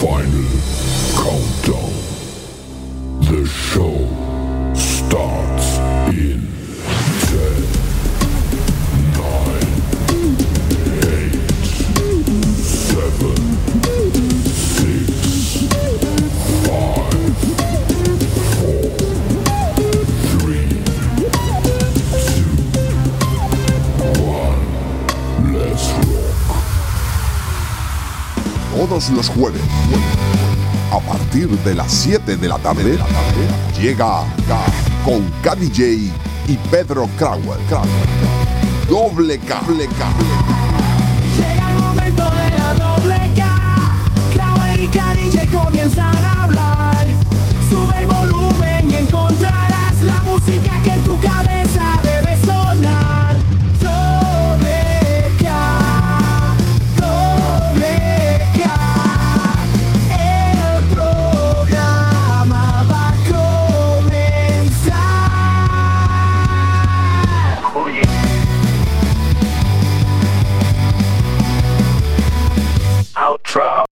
Final countdown. The show starts in 10, 9, 8, 7, 6, 5, 4, 3, 2, 1. Let's rock. Todos los jueves, a partir de las 7 de la tarde, llega con KDJ y Pedro Crowell. Doble K. Llega el momento de la doble K. Crowell y KDJ comienzan a hablar. Sube el volumen y encontrarás la música que en tu cabeza debe sonar. Doble K, doble K. El programa va a comenzar. Oye. Outro.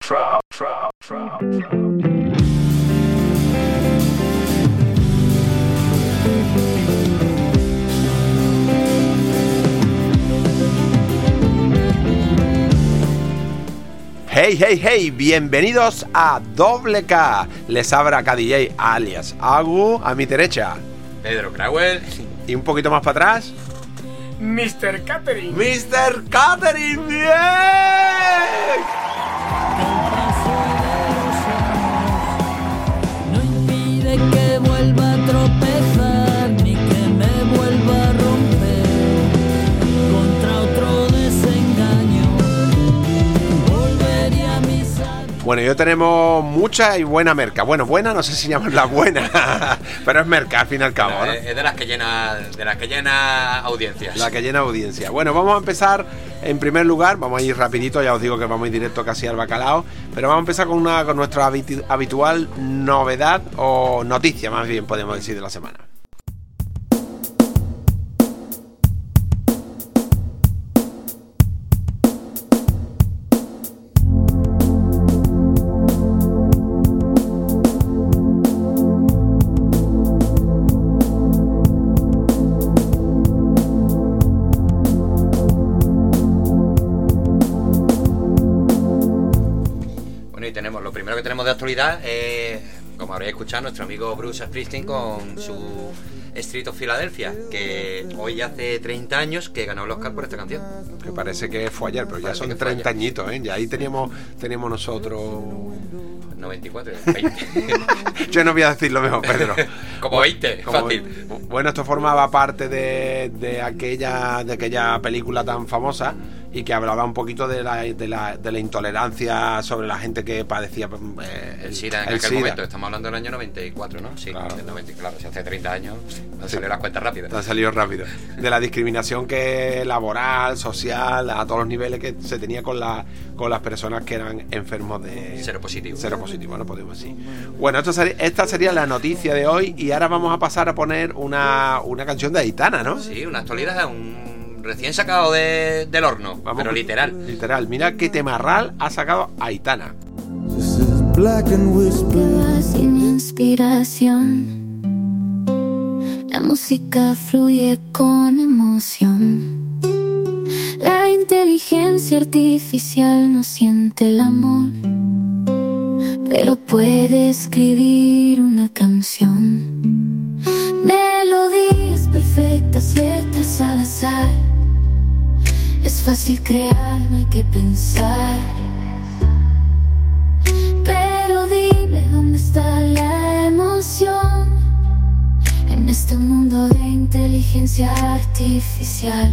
Hey, bienvenidos a Doble K. Les habla KDJ alias Agu, a mi derecha. Pedro Crowell. Y un poquito más para atrás, Mr. Catering. Mr. Catering. ¡Bien! No impide que vuelva a tropezar ni que me vuelva a romper contra otro desengaño. Volvería a mis años. Bueno, yo tenemos mucha y buena merca. Bueno, buena, no sé si llamarla buena, pero es merca al fin y al cabo, ¿no? Es de las que llena audiencias. La que llena audiencia. Bueno, vamos a empezar en primer lugar. Vamos a ir rapidito, ya os digo que vamos a ir directo casi al bacalao. Pero vamos a empezar con nuestra habitual novedad o noticia, más bien podemos decir, de la semana. Lo primero que tenemos de actualidad es, como habréis escuchado, nuestro amigo Bruce Springsteen con su Street of Philadelphia, que hoy hace 30 años que ganó el Oscar por esta canción. Que parece que fue ayer, pero ya Parece son que fue 30 ayer. añitos, ¿eh? Ya ahí teníamos nosotros... 94, 20. Yo no voy a decir lo mejor, Pedro. Como 20, fácil. Bueno, esto formaba parte de aquella película tan famosa y que hablaba un poquito de la intolerancia sobre la gente que padecía El SIDA en aquel momento, estamos hablando del año 94, ¿no? Sí, Claro. del 90, claro, si hace 30 años han salido las cuentas rápidas. Te han salido rápido. De la discriminación que laboral, social, a todos los niveles que se tenía con las personas que eran enfermos de Seropositivo, no podemos decir. Bueno, esta sería la noticia de hoy y ahora vamos a pasar a poner una canción de Aitana, ¿no? Sí, una actualidad, un recién sacado del horno, Vamos, pero literal. Literal, mira qué temarral ha sacado Aitana. This is black and whisper. Te vas sin inspiración. La música fluye con emoción. La inteligencia artificial no siente el amor, pero puede escribir una canción. Melodías perfectas, letras al azar. Es fácil crear, no hay que pensar. Pero dime dónde está la emoción en este mundo de inteligencia artificial.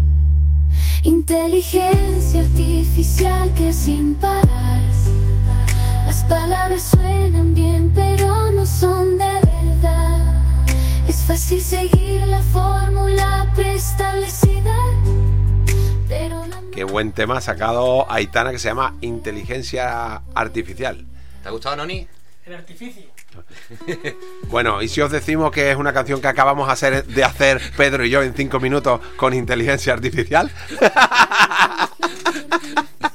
Inteligencia artificial que sin parar. Las palabras suenan bien pero no son de verdad. Es fácil seguir la fórmula preestablecida, pero la... Qué buen tema ha sacado Aitana, que se llama Inteligencia Artificial. ¿Te ha gustado, Noni? El artificio. Bueno, y si os decimos que es una canción que acabamos de hacer Pedro y yo en 5 minutos con inteligencia artificial.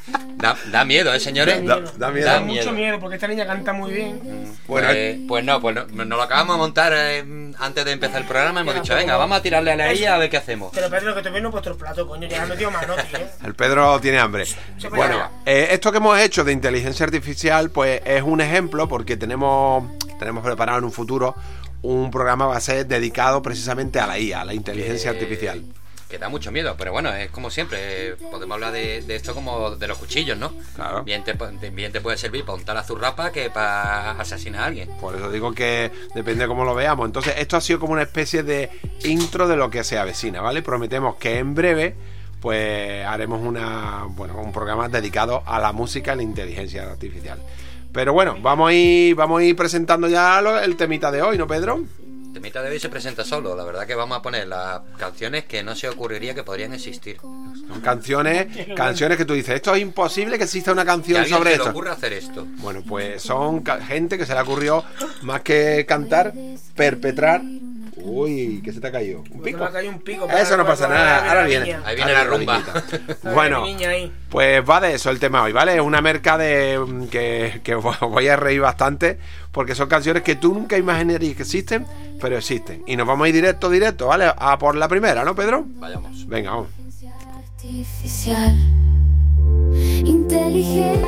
Da miedo, señores. Da miedo. Da mucho miedo porque esta niña canta muy bien. Bueno, pues nos lo acabamos de montar antes de empezar el programa. Hemos dicho, venga, vamos a tirarle a la ella a ver qué hacemos. Pero Pedro, que te viene vuestro plato, coño, ya has metido mano, tío. El Pedro tiene hambre. Bueno, esto que hemos hecho de inteligencia artificial, pues es un ejemplo porque tenemos preparado en un futuro un programa va a ser dedicado precisamente a la IA, a la inteligencia artificial. Que da mucho miedo, pero bueno, es como siempre, podemos hablar de esto como de los cuchillos, ¿no? Claro. Bien te puede servir para untar a zurrapa que para asesinar a alguien. Por eso digo que depende de cómo lo veamos. Entonces, esto ha sido como una especie de intro de lo que se avecina, ¿vale? Prometemos que en breve pues haremos un programa dedicado a la música y la inteligencia artificial. Pero bueno, vamos a ir presentando ya el temita de hoy, ¿no, Pedro? El temita de hoy se presenta solo. La verdad que vamos a poner las canciones que no se ocurriría que podrían existir. Son canciones que tú dices, esto es imposible que exista una canción que sobre se esto. le ocurre hacer esto. Bueno, pues son gente que se le ocurrió, más que cantar, perpetrar. Uy, ¿qué se te ha caído? ¿Un pico? Me ha caído un pico. Eso no pasa nada, ahora viene. Ahí viene la rumba. Bueno, pues va de eso el tema hoy, ¿vale? Es una merca de que voy a reír bastante, porque son canciones que tú nunca imaginarías que existen, pero existen. Y nos vamos a ir directo, ¿vale? A por la primera, ¿no, Pedro? Vayamos. Venga, vamos. Artificial, inteligente.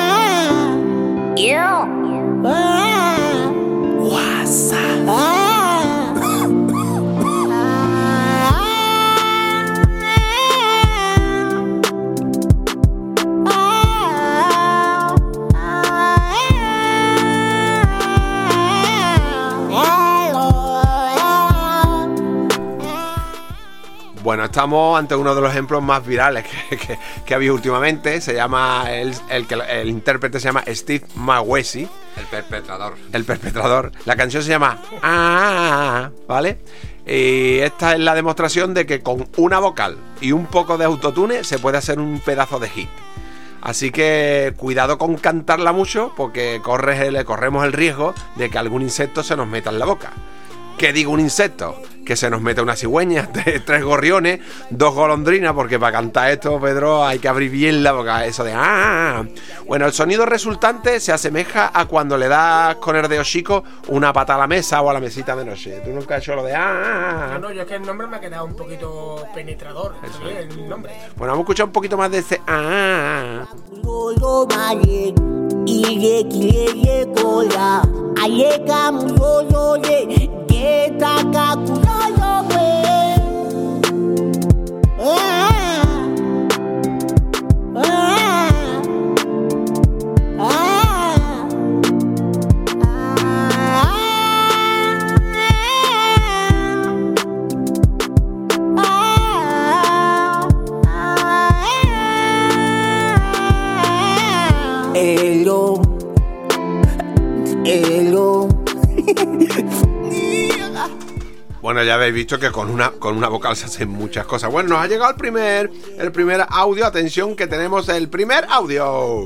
Bueno, estamos ante uno de los ejemplos más virales que ha habido últimamente. Se llama el intérprete se llama Steve McWesey. El perpetrador. La canción se llama ¿vale? Y esta es la demostración de que con una vocal y un poco de autotune se puede hacer un pedazo de hit. Así que cuidado con cantarla mucho, porque corremos el riesgo de que algún insecto se nos meta en la boca. ¿Qué digo un insecto? Que se nos mete una cigüeña, 3 gorriones, 2 golondrinas, porque para cantar esto, Pedro, hay que abrir bien la boca. Eso de Bueno, el sonido resultante se asemeja a cuando le das con el dedo chico una pata a la mesa o a la mesita de noche. ¿Tú nunca has hecho lo de No, yo es que el nombre me ha quedado un poquito penetrador. Eso es. El nombre. Bueno, vamos a escuchar un poquito más de ese Bueno, ya habéis visto que con una vocal se hacen muchas cosas. Bueno, nos ha llegado el primer audio. Atención, que tenemos el primer audio.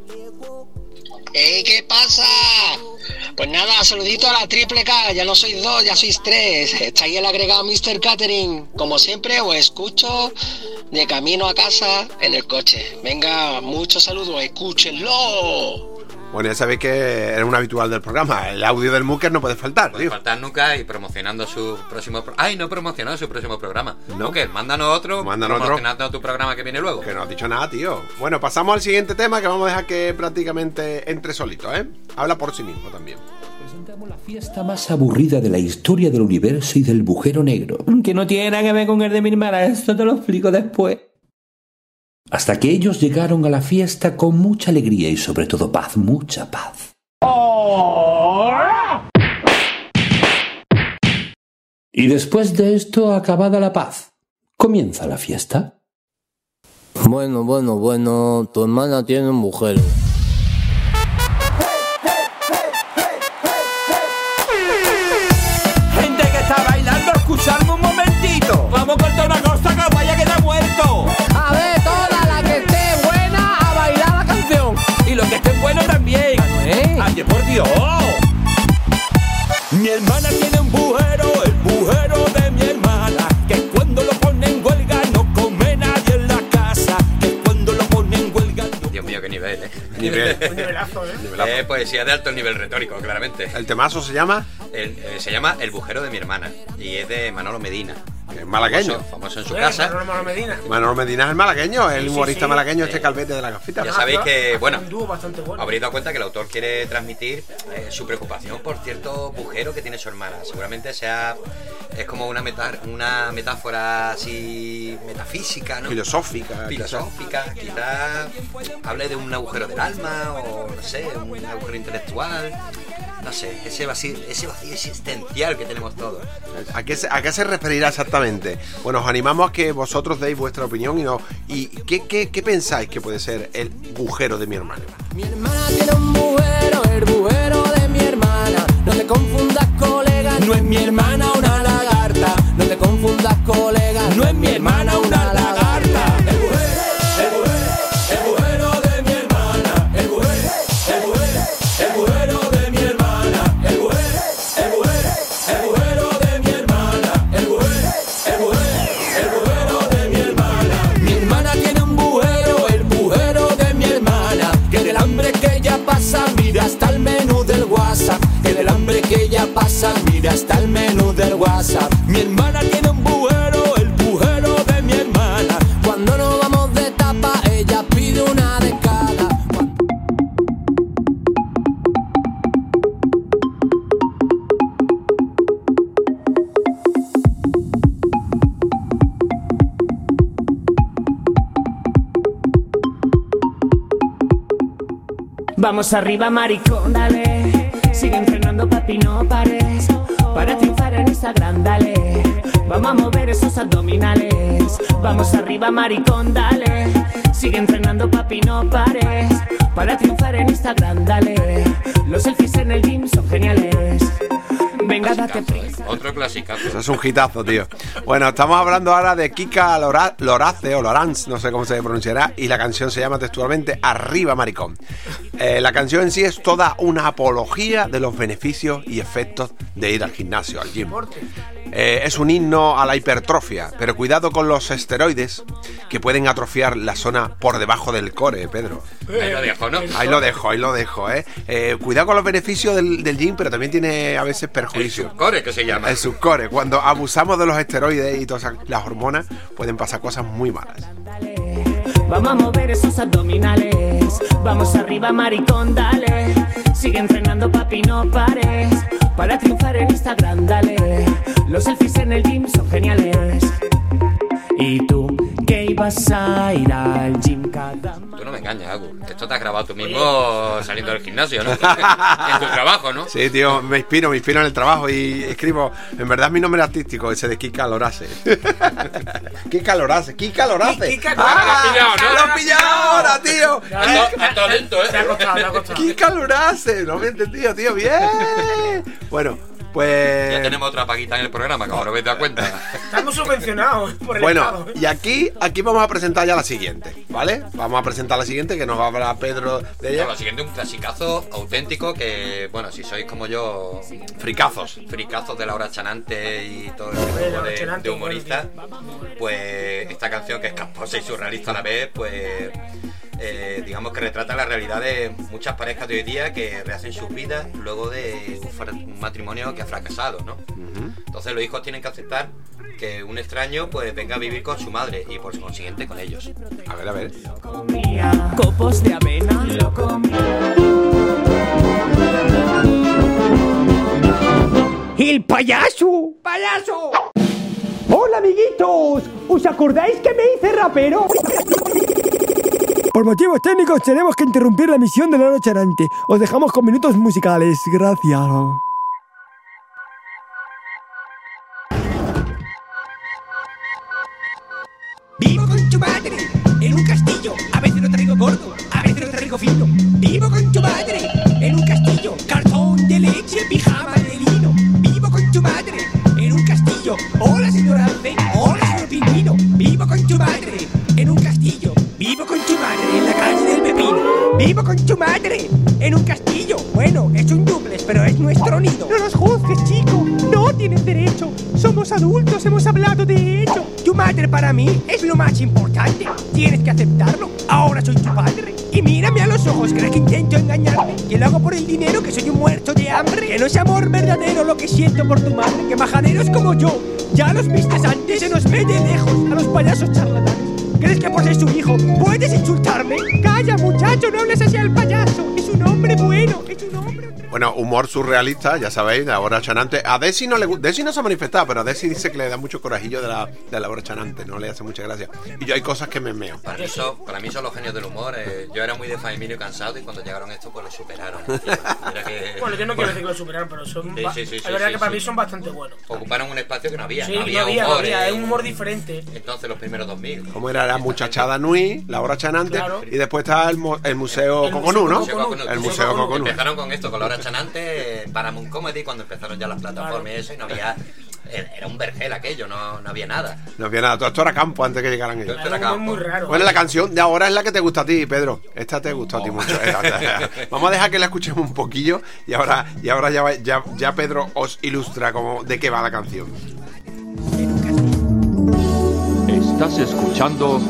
¿Qué pasa? Pues nada, saludito a la triple K. Ya no sois 2, ya sois 3. Está ahí el agregado Mr. Catering. Como siempre, os escucho de camino a casa en el coche. Venga, muchos saludos, escúchenlo. Bueno, ya sabéis que eres un habitual del programa. El audio del Muker no puede faltar, tío. No puede faltar nunca, y promocionando su próximo no promocionado su próximo programa. No. Muker, mándanos otro. Promocionando tu programa que viene luego. Que no has dicho nada, tío. Bueno, pasamos al siguiente tema, que vamos a dejar que prácticamente entre solito, ¿eh? Habla por sí mismo también. Presentamos la fiesta más aburrida de la historia del universo y del agujero negro. Que no tiene nada que ver con el de mi hermana, esto te lo explico después. Hasta que ellos llegaron a la fiesta con mucha alegría y sobre todo paz, mucha paz. Y después de esto, acabada la paz, comienza la fiesta. Bueno, tu hermana tiene mujer. Gente que está bailando, escuchadme un momentito. Vamos a cortar una cosa que vaya a quedar muerto. A ver, toda la que esté buena a bailar la canción. Y los que estén buenos también. ¡Ay, por Dios! Mi hermana tiene un bujero, el bujero de mi hermana, que cuando lo pone en huelga no come nadie en la casa, que cuando lo pone en huelga no... Dios mío, Nivel. Un nivelazo, ¿eh? Nivelazo. Poesía de alto nivel retórico, claramente. ¿El temazo se llama? Se llama El bujero de mi hermana y es de Manolo Medina. Que es malagueño. Famoso en su casa. Manolo Medina es el malagueño, el Sí, humorista sí. malagueño, este Calvete de la gafita. Ya sabéis que, bueno, Un dúo bastante bueno. habréis dado cuenta que el autor quiere transmitir su preocupación por cierto bujero que tiene su hermana. Seguramente es como una metáfora así metafísica, ¿no? Filosófica, quizás hable de un agujero del alma o no sé, un agujero intelectual, no sé, ese vacío existencial que tenemos todos. ¿A qué se referirá exactamente? Bueno, os animamos a que vosotros deis vuestra opinión y ¿qué pensáis que puede ser el bujero de mi hermano? Mi hermana tiene un bujero, el bujero de mi hermana. No te confundas, colega, no es mi hermana una lagarta. No te confundas, colega, no es mi hermana una lagarta. El bujero de mi hermana. El bujero de mi hermana. El bujero de mi hermana. El bujero de mi hermana. Mi hermana tiene un bujero, el bujero de mi hermana. Que del hambre que ella pasa, mira hasta el menú del WhatsApp. Que del hambre que ella pasa, mira hasta el menú del WhatsApp. Mi hermana tiene un bujero, el bujero de mi hermana. Cuando nos vamos de tapa, ella pide una de cada. Vamos arriba, maricón, dale. Sigue entrenando, papi, no pares. Para triunfar en Instagram, dale. Vamos a mover esos abdominales. Vamos arriba, maricón, dale. Sigue entrenando, papi, no pares. Para triunfar en Instagram, dale. Los selfies en el gym son geniales. Venga, date prisa. Otro clasicazo. Eso es un hitazo, tío. Bueno, estamos hablando ahora de Kika Lorace o Loranz, no sé cómo se pronunciará, y la canción se llama textualmente Arriba Maricón. La canción en sí es toda una apología de los beneficios y efectos de ir al gimnasio, al gym. Es un himno a la hipertrofia, pero cuidado con los esteroides que pueden atrofiar la zona por debajo del core, Pedro. Ahí lo dejo, ¿no? Ahí lo dejo, cuidado con los beneficios del gym, pero también tiene a veces perjuicios. El subcore, que se llama. El subcore. Cuando abusamos de los esteroides y todas las hormonas, pueden pasar cosas muy malas. Vamos a mover esos abdominales. Vamos arriba, maricón, dale. Sigue entrenando, papi, no pares. Para triunfar en Instagram, dale. Los selfies en el gym son geniales. ¿Y tú qué ibas a ir al gym cada mañana? Tú no me engañas, Agu. Esto te has grabado tú mismo saliendo del gimnasio, ¿no? En tu trabajo, ¿no? Sí, tío, me inspiro en el trabajo y escribo. En verdad, mi nombre artístico, ese de Kika Lorace. Kika Lorace. Lo has pillado, ¿no? ¡Lo has pillado ahora, tío! Hasta lento, ¿eh? Te ha costado. Kika Lorace. No me he entendido, tío. Bien. Bueno, pues... Ya tenemos otra paguita en el programa, como no me das cuenta. Estamos subvencionados por el Bueno, Estado. y aquí vamos a presentar ya la siguiente, ¿vale? Vamos a presentar la siguiente, que nos va a hablar Pedro de ella. La siguiente, un clasicazo auténtico que, bueno, si sois como yo... Fricazos de Laura Chanante y todo el tipo de humoristas, pues esta canción, que es casposa y surrealista a la vez, pues... digamos que retrata la realidad de muchas parejas de hoy día que rehacen sus vidas luego de un matrimonio que ha fracasado, ¿no? Entonces los hijos tienen que aceptar que un extraño pues venga a vivir con su madre y por consiguiente con ellos. A ver. Copos de avena, lo comía. ¡El payaso! ¡Payaso! ¡Hola, amiguitos! ¿Os acordáis que me hice rapero? Por motivos técnicos tenemos que interrumpir la emisión de Laura Chanante. Os dejamos con minutos musicales. Gracias. Vivo con tu madre en un castillo. A veces lo traigo gordo, a veces lo traigo fino. Vivo con tu madre en un castillo. Cartón de leche, pijama de lino. Vivo con tu madre en un castillo. Hola, señor Alce. Hola, señor Pingüino. Vivo con tu madre en un castillo. Vivo con tu madre en la calle del Pepino. Vivo con tu madre en un castillo. Bueno, es un dúplex, pero es nuestro nido. No nos juzgues, chico. No tienes derecho. Somos adultos, hemos hablado de hecho. Tu madre para mí es lo más importante. Tienes que aceptarlo. Ahora soy tu padre. Y mírame a los ojos, ¿crees que intento engañarme? Que lo hago por el dinero, que soy un muerto de hambre. Que no es amor verdadero lo que siento por tu madre. Que majaderos como yo, ya los vistes antes. Se nos ve de lejos a los payasos charlatanes. ¿Crees que por ser su hijo puedes insultarme? Calla, muchacho, no hables así al payaso. Es un hombre bueno, es un hombre... Bueno, humor surrealista, ya sabéis, de la hora chanante. A Desi no le gusta, Desi no se ha manifestado, pero a Desi dice que le da mucho corajillo de la hora chanante, no le hace mucha gracia. Y yo hay cosas que me meo. Para mí son los genios del humor. Yo era muy de Faemino y Cansado y cuando llegaron estos pues lo superaron. Bueno, yo no quiero decir que lo superaron, pero son... Sí, la verdad que para mí son bastante buenos. Ocuparon un espacio que no había. Sí, no había humor. Es un humor diferente. Entonces los primeros 2000. ¿Cómo era la muchachada Nui, la hora chanante? Claro. Y después está el Museo Coconú, ¿no? El Museo Coconú. Empezaron con esto, con la hora chanante, Paramount Comedy, cuando empezaron ya las plataformas y eso, y no había... Era un vergel aquello, no había nada. No había nada, todo esto era campo antes que llegaran ellos. Esto era campo. Muy raro. Bueno, la canción de ahora es la que te gusta a ti, Pedro. Esta te gustó a ti mucho. Vamos a dejar que la escuchemos un poquillo y ahora ya Pedro os ilustra como de qué va la canción. Estás escuchando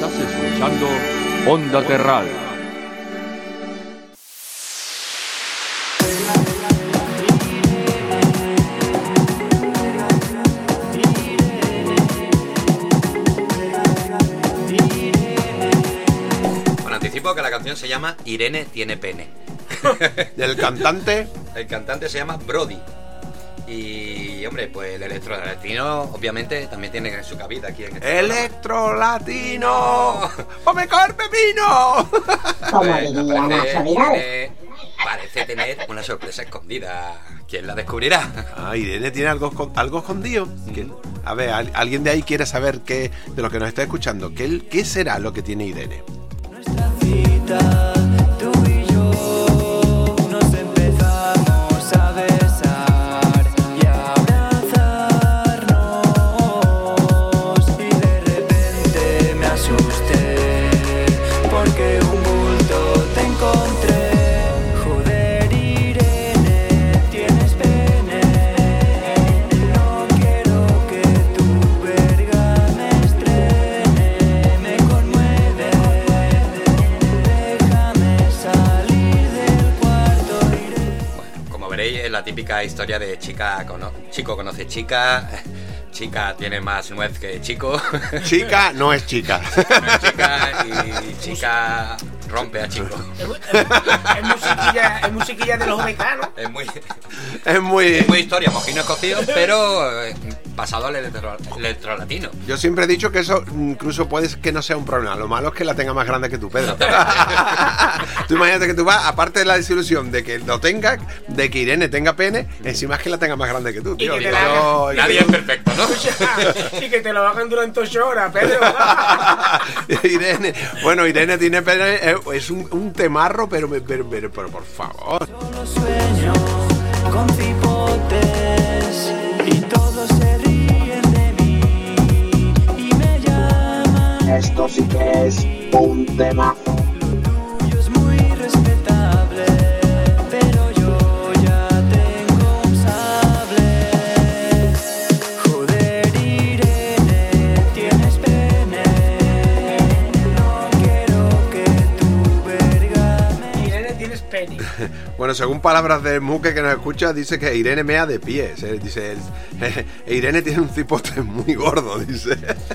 Onda Terral. Que la canción se llama Irene tiene pene. ¿Del cantante? El cantante se llama Brody. Y hombre, pues el electrolatino obviamente también tiene su cabida aquí en este ¡Electrolatino! ¡Come con pepino! Parece tener una sorpresa escondida. ¿Quién la descubrirá? Ah, Irene tiene algo escondido. A ver, alguien de ahí quiere saber de lo que nos está escuchando. ¿Qué será lo que tiene Irene? Tú y yo nos empezamos a besar y a abrazarnos y de repente me asusté porque un bulto te encontré. Joder, Irene, tienes pene. No quiero que tu verga me estrene. Me conmueve. Es la típica historia de chico conoce chica, chica tiene más nuez que chico. Chica no es chica. No es chica y chica rompe a chico. Es musiquilla de los mecanos. Es muy historia, mojino escocido, pero pasado al electrolatino. Yo siempre he dicho que eso incluso puede que no sea un problema. Lo malo es que la tenga más grande que tú, Pedro. Tú imagínate que tú vas, aparte de la desilusión de que lo tenga, de que Irene tenga pene, encima es que la tenga más grande que tú, tío. Nadie es perfecto, ¿no? Y que te lo hagan durante 8 horas, Pedro. Irene tiene pene, es un temarro, pero por favor. Solo sueño con cipotes y todos se ríen de mí y me llaman. Esto sí que es un tema. Lo tuyo es muy respetable, pero yo ya tengo un sable. Joder, Irene, tienes pene. No quiero que tu verga me... Irene, tienes pene. Bueno, según palabras de Muque que nos escucha, dice que Irene mea de pie. Dice, Irene tiene un cipote muy gordo, dice.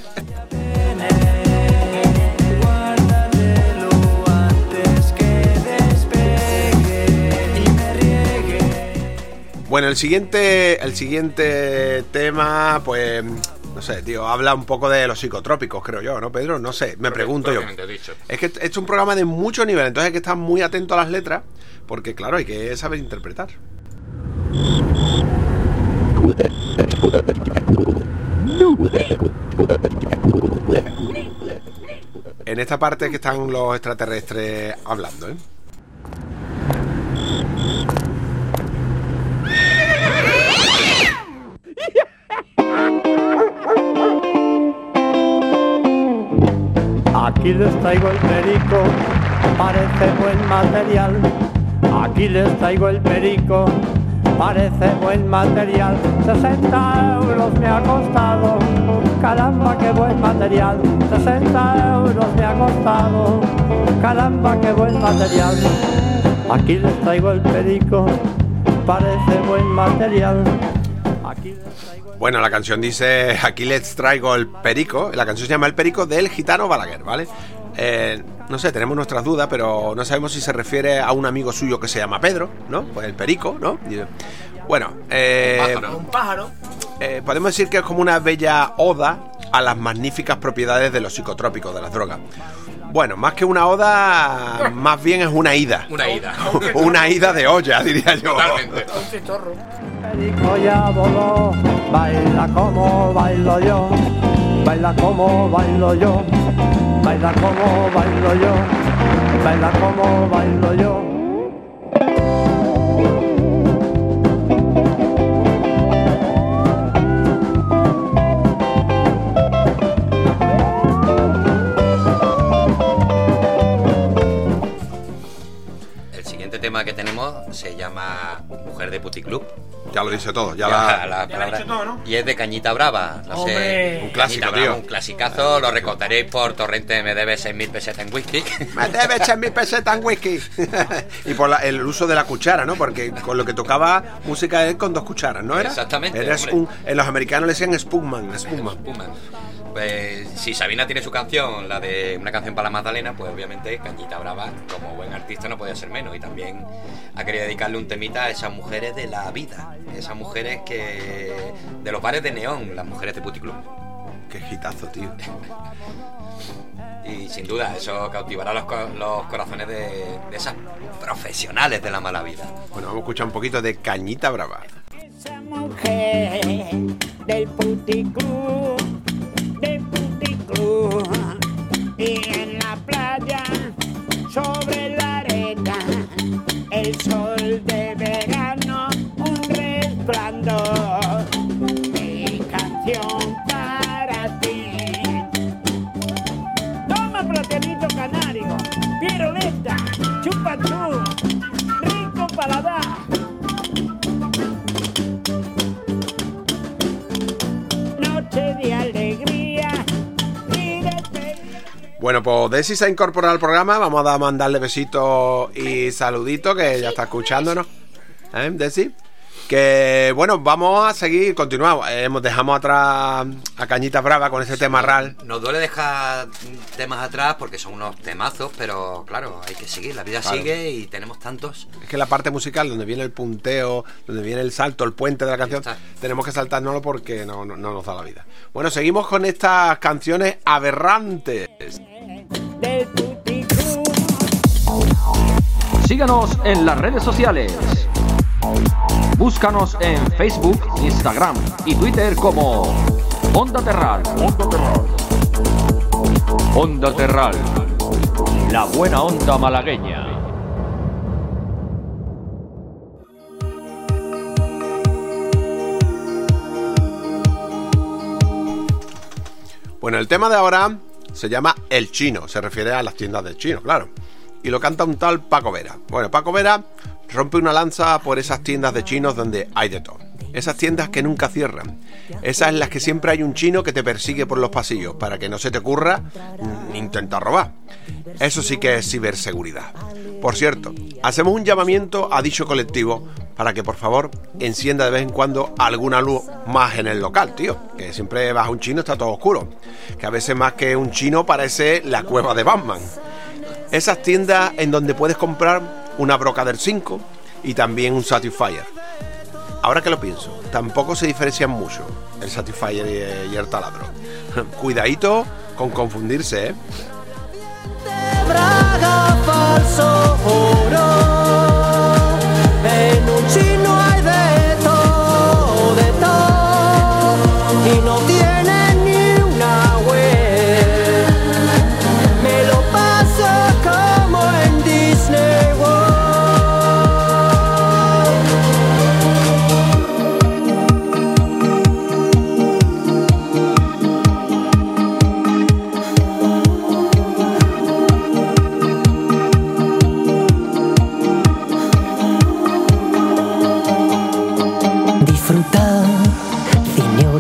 Bueno, el siguiente tema, pues, no sé, tío, habla un poco de los psicotrópicos, creo yo, ¿no, Pedro? No sé, me pregunto yo. Es que es un programa de mucho nivel, entonces hay que estar muy atento a las letras, porque claro, hay que saber interpretar. En esta parte que están los extraterrestres hablando, ¿eh? Aquí les traigo el perico, parece buen material. Aquí les traigo el perico, parece buen material. 60 euros me ha costado, caramba qué buen material. 60 euros me ha costado, caramba qué buen material. Aquí les traigo el perico, parece buen material. Bueno, la canción dice, aquí les traigo el perico. La canción se llama El Perico del Gitano Balaguer, ¿vale? No sé, tenemos nuestras dudas, pero no sabemos si se refiere a un amigo suyo que se llama Pedro, ¿no? Pues el perico, ¿no? Bueno, un pájaro. Podemos decir que es como una bella oda a las magníficas propiedades de los psicotrópicos, de las drogas. Bueno, más que una oda, más bien es una ida. Una ida. Una ida de olla, diría yo. Totalmente. Un citorro. Perico ya voló, baila como bailo yo, baila como bailo yo, baila como bailo yo, baila como bailo yo. El siguiente tema que tenemos se llama Mujer de Puticlub. Ya lo dice todo, Ya la palabra. Todo, ¿no? Y es de Cañita Brava. No sé. Un clásico, Cañita Brava, tío. un clasicazo. Lo recordaréis por torrente. Me debe 6.000 pesetas en whisky. Me debe 6.000 pesetas en whisky. Y por el uso de la cuchara, ¿no? Porque con lo que tocaba música él con 2 cucharas, ¿no era? Exactamente. Eres en los americanos le decían Spoonman. Pues si Sabina tiene su canción, la de Una canción para la Magdalena, pues obviamente Cañita Brava, como buen artista, no podía ser menos. Y también ha querido dedicarle un temita a esas mujeres de la vida, esas mujeres que de los bares de neón, las mujeres de Puticlub. Qué hitazo, tío. Y sin duda eso cautivará los corazones de esas profesionales de la mala vida. Bueno, vamos a escuchar un poquito de Cañita Brava. Esa mujer del puticlub, y en la playa, sobre la arena, el sol de verano, un resplandor, mi canción para ti. Toma platanito canario, piruleta, chupa tú, rico paladar. Noche de alegría y de felicidad. Bueno, pues Desi se ha incorporado al programa. Vamos a mandarle besitos y saluditos, que ya está escuchándonos. Desi? Que bueno, vamos a seguir, continuamos. Dejamos atrás a Cañita Brava con ese tema ral. Nos duele dejar temas atrás porque son unos temazos, pero claro, hay que seguir, la vida sigue y tenemos tantos. Es que la parte musical, donde viene el punteo, donde viene el salto, el puente de la canción, tenemos que saltárnoslo porque no nos da la vida. Bueno, seguimos con estas canciones aberrantes. Síganos en las redes sociales. Búscanos en Facebook, Instagram y Twitter como Onda Terral. Onda Terral, la buena onda malagueña. Bueno, el tema de ahora se llama El Chino, se refiere a las tiendas del chino, claro. Y lo canta un tal Paco Vera. Bueno, Paco Vera rompe una lanza por esas tiendas de chinos donde hay de todo. Esas tiendas que nunca cierran. Esas en las que siempre hay un chino que te persigue por los pasillos para que no se te ocurra intentar robar. Eso sí que es ciberseguridad. Por cierto, hacemos un llamamiento a dicho colectivo para que por favor encienda de vez en cuando alguna luz más en el local, tío. Que siempre vas a un chino y está todo oscuro. Que a veces más que un chino parece la cueva de Batman. Esas tiendas en donde puedes comprar una broca del 5 y también un Satisfyer. Ahora que lo pienso, tampoco se diferencian mucho el Satisfyer y el taladro. Cuidadito con confundirse, ¿eh? Braga falso oro, en un chino hay de todo, y no tiene ni una web. Me lo paso como en Disney World.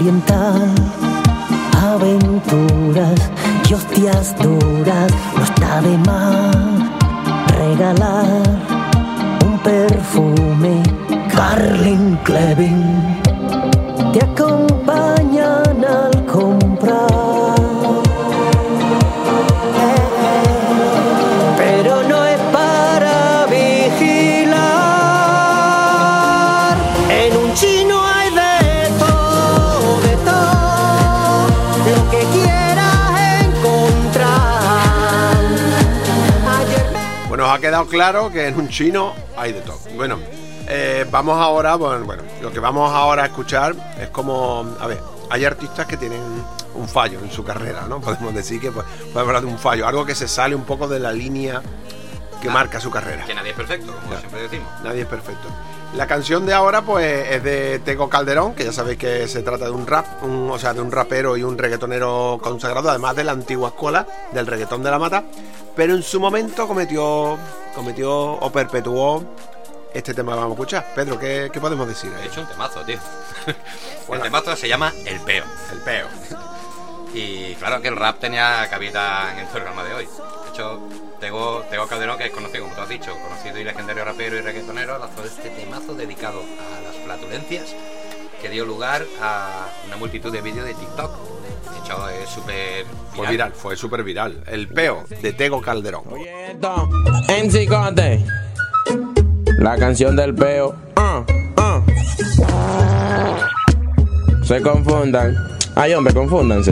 oriental, aventuras y hostias duras. No está de más regalar un perfume. Carling Clevin te acompañan al comprar. Pero no es para vigilar. En un chino hay de todo, lo que quieras encontrar. Bueno, os ha quedado claro que en un chino hay de todo. Bueno, vamos ahora, bueno, lo que vamos ahora a escuchar es como, a ver, hay artistas que tienen un fallo en su carrera, ¿no? Podemos decir que podemos hablar de un fallo, algo que se sale un poco de la línea que marca su carrera. Que nadie es perfecto, como siempre decimos. Nadie es perfecto. La canción de ahora, pues, es de Tego Calderón, que ya sabéis que se trata de un rap, o sea, de un rapero y un reggaetonero consagrado, además de la antigua escuela del reggaetón de la mata, pero en su momento cometió o perpetuó este tema que vamos a escuchar. Pedro, ¿qué podemos decir ahí? He hecho un temazo, tío. El temazo se llama El Peo. El Peo. Y claro que el rap tenía cabida en el programa de hoy. De hecho, Tego Calderón, que es conocido, como tú has dicho, conocido y legendario rapero y reggaetonero, lanzó este temazo dedicado a las flatulencias, que dio lugar a una multitud de vídeos de TikTok. De hecho, es súper viral. Fue súper viral. El Peo, de Tego Calderón. En Cicote, la canción del Peo. Se confundan. Ay, hombre, confúndanse.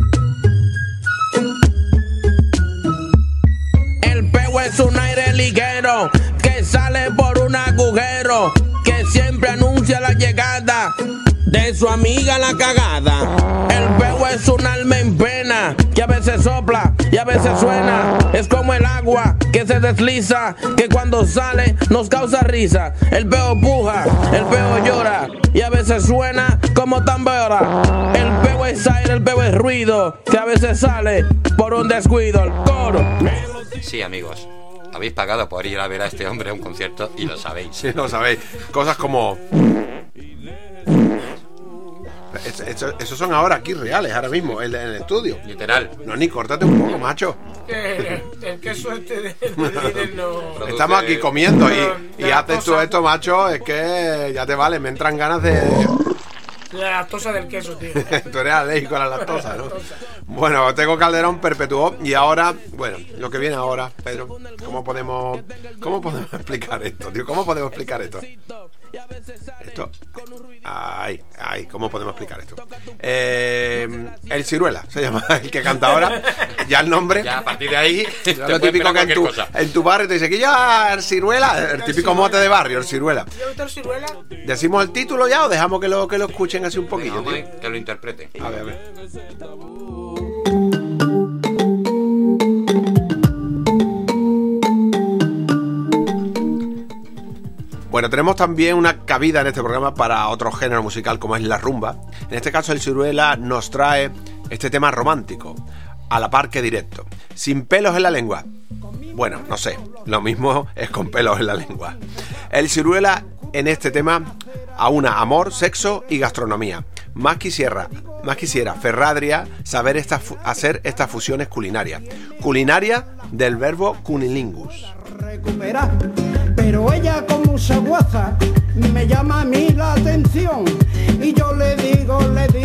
El Peo es un aire ligero que sale por un agujero, que siempre anuncia la llegada de su amiga la cagada. El Peo es un alma en pena que a veces sopla y a veces suena. Es como el agua que se desliza, que cuando sale nos causa risa. El Peo puja, el Peo llora y a veces suena como tambora. El Peo es aire, el Peo es ruido que a veces sale por un descuido. El coro. Sí, amigos, habéis pagado por ir a ver a este hombre a un concierto y lo sabéis. Sí, lo sabéis. Cosas como... Esos son ahora aquí reales, ahora mismo, en el estudio. Literal. No, ni córtate un poco, macho. El queso este de no... Estamos aquí comiendo y haces tú esto, macho. Es que ya te vale, me entran ganas de... La lactosa del queso, tío. Tú eres alérgico a la lactosa, ¿no? Bueno, Tego Calderón perpetuó. Y ahora, bueno, lo que viene ahora, Pedro, ¿cómo podemos explicar esto, tío? ¿Cómo podemos explicar esto? ¿Cómo podemos explicar esto? El Ciruela se llama el que canta ahora. Ya el nombre. Ya a partir de ahí. Lo típico que en tu barrio te dice que ya el Ciruela, el típico mote de barrio, el Ciruela. ¿Decimos el título ya o dejamos que lo escuchen así un poquillo? Venga, que lo interpreten. A ver. Bueno, tenemos también una cabida en este programa para otro género musical como es la rumba. En este caso el Ciruela nos trae este tema romántico, a la par que directo, sin pelos en la lengua. Bueno, no sé, lo mismo es con pelos en la lengua. El Ciruela en este tema aúna amor, sexo y gastronomía. Más quisiera Ferradria saber hacer estas fusiones culinarias. Culinaria del verbo cunilingus. Recuperar, pero ella como se guaza me llama a mí la atención y yo le digo,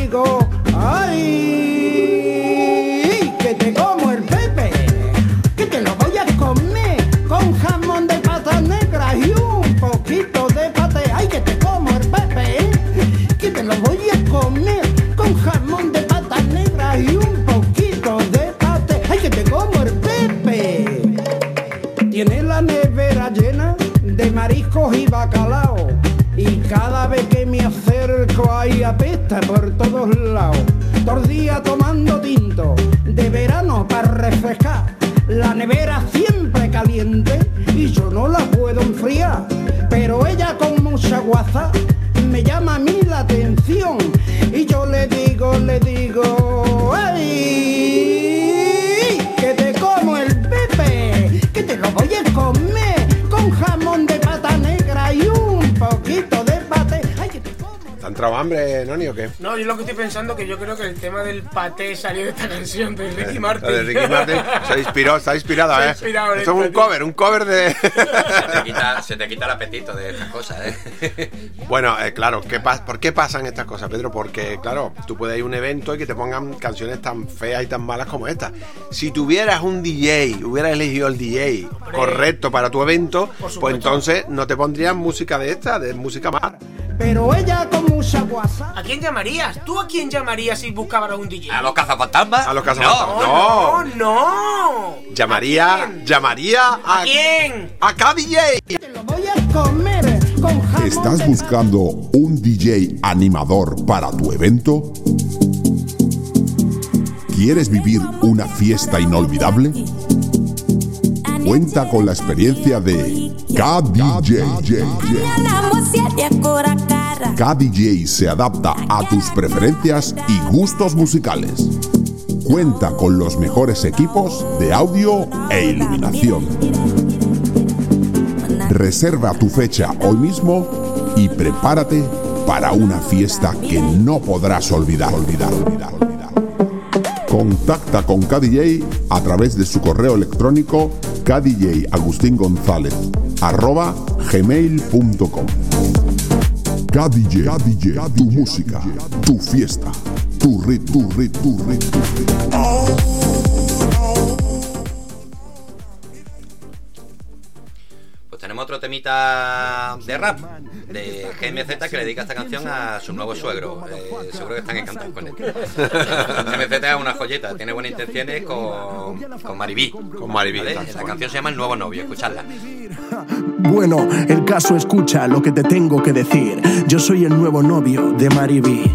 ay, que te como el pepe, que te lo voy a comer con jamón de patas negras y un poquito de paté, ay, que te como el pepe, que te lo voy a comer con jamón de patas negras y un poquito de paté, ay, que te como el pepe. Tiene la nevera llena de mariscos y bacalao y cada vez que me acerco ahí apesta por todos lados. Todo el día tomando tinto de verano para refrescar. La nevera siempre caliente y yo no la puedo enfriar. Pero ella con mucha guaza me llama a mí la atención y yo le digo, ¡ay! Que te como el pepe, que te lo voy a comer con jamón de pata negra y un poquito de paté. Ay, que te como. encontrado hambre, Noni, o qué? No, yo lo que estoy pensando que yo creo que el tema del paté salió de esta canción de Ricky Martin. De Ricky Martin está inspirado, ¿eh? Esto es un cover de... Se te quita el apetito de estas cosas, ¿eh? Bueno, claro, ¿por qué pasan estas cosas, Pedro? Porque, claro, tú puedes ir a un evento y que te pongan canciones tan feas y tan malas como esta. Si tuvieras un DJ, hubieras elegido el DJ correcto para tu evento, pues entonces no te pondrían música de esta, de música más. Pero ella con mucha guasa. ¿A quién llamarías? ¿Tú a quién llamarías si buscabas a un DJ? ¿A los cazafantasmas? A los cazafantasmas. No. Llamaría ¿A quién? A KDJ. Te lo voy a comer con jamón. ¿Estás buscando un DJ animador para tu evento? ¿Quieres vivir una fiesta inolvidable? Cuenta con la experiencia de KDJ. KDJ se adapta a tus preferencias y gustos musicales. Cuenta con los mejores equipos de audio e iluminación. Reserva tu fecha hoy mismo y prepárate para una fiesta que no podrás olvidar. Contacta con KDJ a través de su correo electrónico kdjagustinggonzalez@gmail.com. KDJ, tu música, tu fiesta, tu ritmo. Pues tenemos otro temita de rap de GMZ que le dedica esta canción a su nuevo suegro. Seguro que están encantados con él. GMZ es una joyeta, tiene buenas intenciones con Maribí. ¿Vale? La canción se llama El Nuevo Novio, escuchadla. Bueno, el caso, escucha lo que te tengo que decir. Yo soy el nuevo novio de Maribí.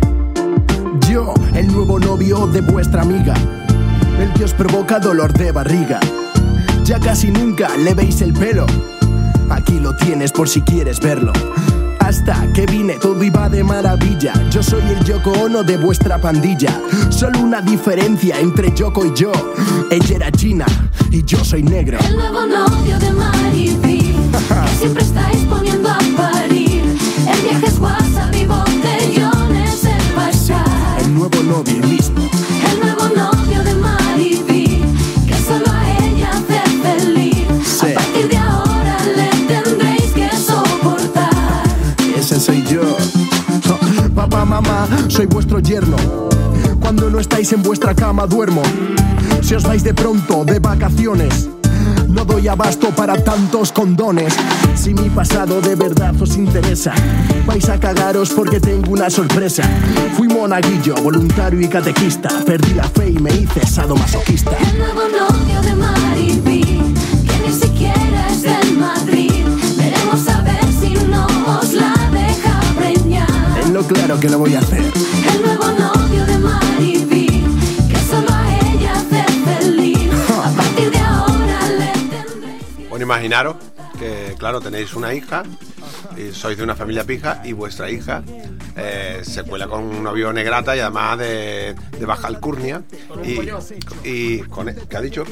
Yo, el nuevo novio de vuestra amiga. El que os provoca dolor de barriga. Ya casi nunca le veis el pelo. Aquí lo tienes por si quieres verlo. Hasta que vine todo iba de maravilla. Yo soy el Yoko Ono de vuestra pandilla. Solo una diferencia entre Yoko y yo. Ella era china y yo soy negro. El nuevo novio de Maribí, que siempre estáis poniendo a parir. El viaje es WhatsApp y botellones el pasar. El nuevo novio mismo. El nuevo novio de Maribí, que solo a ella hace feliz. Sí. A partir de ahora le tendréis que soportar. Ese soy yo. Papá, mamá, soy vuestro yerno. Cuando no estáis en vuestra cama duermo. Si os vais de pronto de vacaciones, no doy abasto para tantos condones. Si mi pasado de verdad os interesa, vais a cagaros porque tengo una sorpresa. Fui monaguillo, voluntario y catequista. Perdí la fe y me hice sadomasoquista. El nuevo novio de Maribí, que ni siquiera es del Madrid. Veremos a ver si no os la deja preñar. Tenlo claro que lo voy a hacer. El nuevo novio de Maribí, que solo a ella hace feliz. A partir de ahora le tendréis. Bueno, imaginaros que, claro, tenéis una hija y sois de una familia pija y vuestra hija se cuela con un novio negrata y además de baja alcurnia y con ¿qué ha dicho?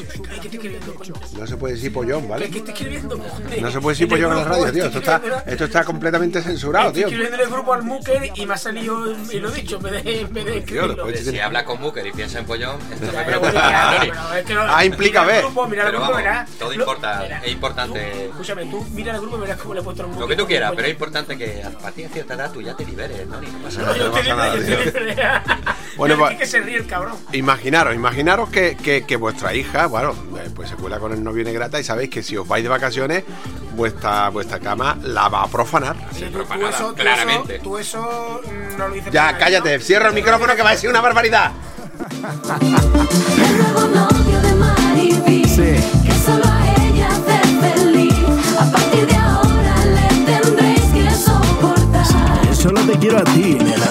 No se puede decir pollón, ¿vale? No se puede decir pollón en la radio, tío. Esto está completamente censurado, tío. Estoy escribiendo en el grupo al Muker y me ha salido y lo he dicho en vez de escribirlo. Si habla con Muker y piensa en pollón, esto no me preocupa. Implica ver. Mira el grupo, verás. Todo importa, es importante. Escúchame, tú mira el grupo y verás cómo le he puesto el Muker. Lo que tú quieras, pero es importante que a partir de cierta edad tú ya te liberes, ¿no? No pasa nada. No pasa nada, tío. Bueno, pues, que se ríe el cabrón. Imaginaros que vuestra hija, bueno, pues se cuela con el novio negrata y sabéis que si os vais de vacaciones, vuestra cama la va a profanar. Sí, profanada, claramente. Tú eso no lo dices. Ya, cállate, cierra el micrófono que va a decir una barbaridad. El nuevo novio de Maribí, sí, que solo a ella hace feliz. A partir de ahora le tendréis que soportar. Solo te quiero a ti, nena.